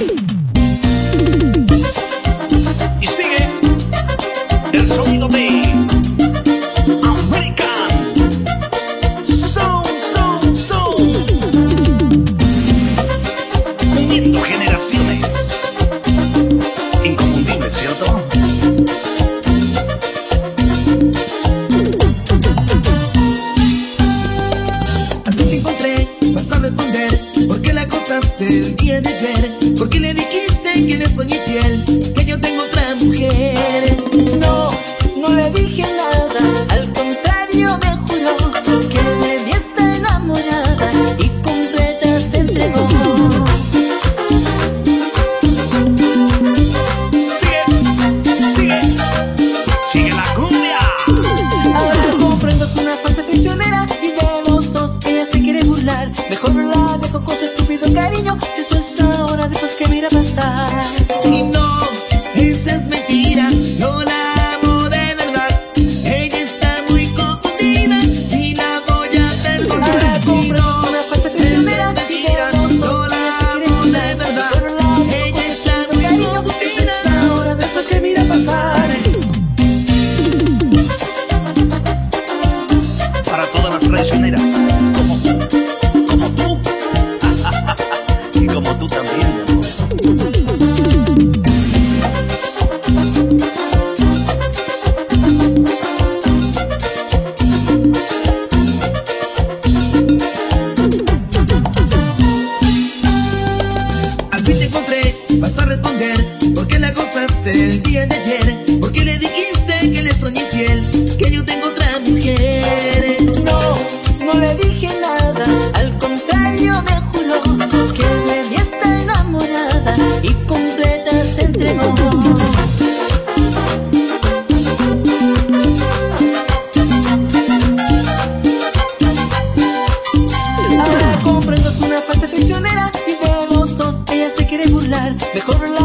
Y sigue el sonido de American Sound. Uniendo generaciones. Inconfundible, ¿cierto? Al fin te encontré, vas a responder. ¿Por qué la acosaste el día de ayer? ¿Por qué le dijiste que le soy infiel? Que yo tengo otra mujer. No, no le dije nada. Al contrario me juró que de mí está enamorada y completa se entregó. Sigue la cumbia. Ahora comprendo que una falsa traicionera y de los dos ella se quiere burlar. Mejor la dejo con su estúpido cariño. Si esto es ahora, después que mira pasar. Y no, esa es mentira. No la amo de verdad. Ella está muy confundida y la voy a perdonar. Ahora comprendo una falsa traicionera y de los dos ella se quiere burlar. Mejor la dejo ella está muy confundida. Si esto es ahora, después que mira pasar. Para todas las traicioneras, como tú, y como tú también, mi amor. Al fin te encontré, vas a responder. ¿Por qué la acosaste el día de ayer? ¿Por qué le dijiste que le soy infiel? Que yo tengo otra mujer. No, no le dije nada. Al contrario me juró que de mí está enamorada y completa se entregó. Ahora comprendo que una falsa traicionera y de los dos ella se quiere burlar. Mejor la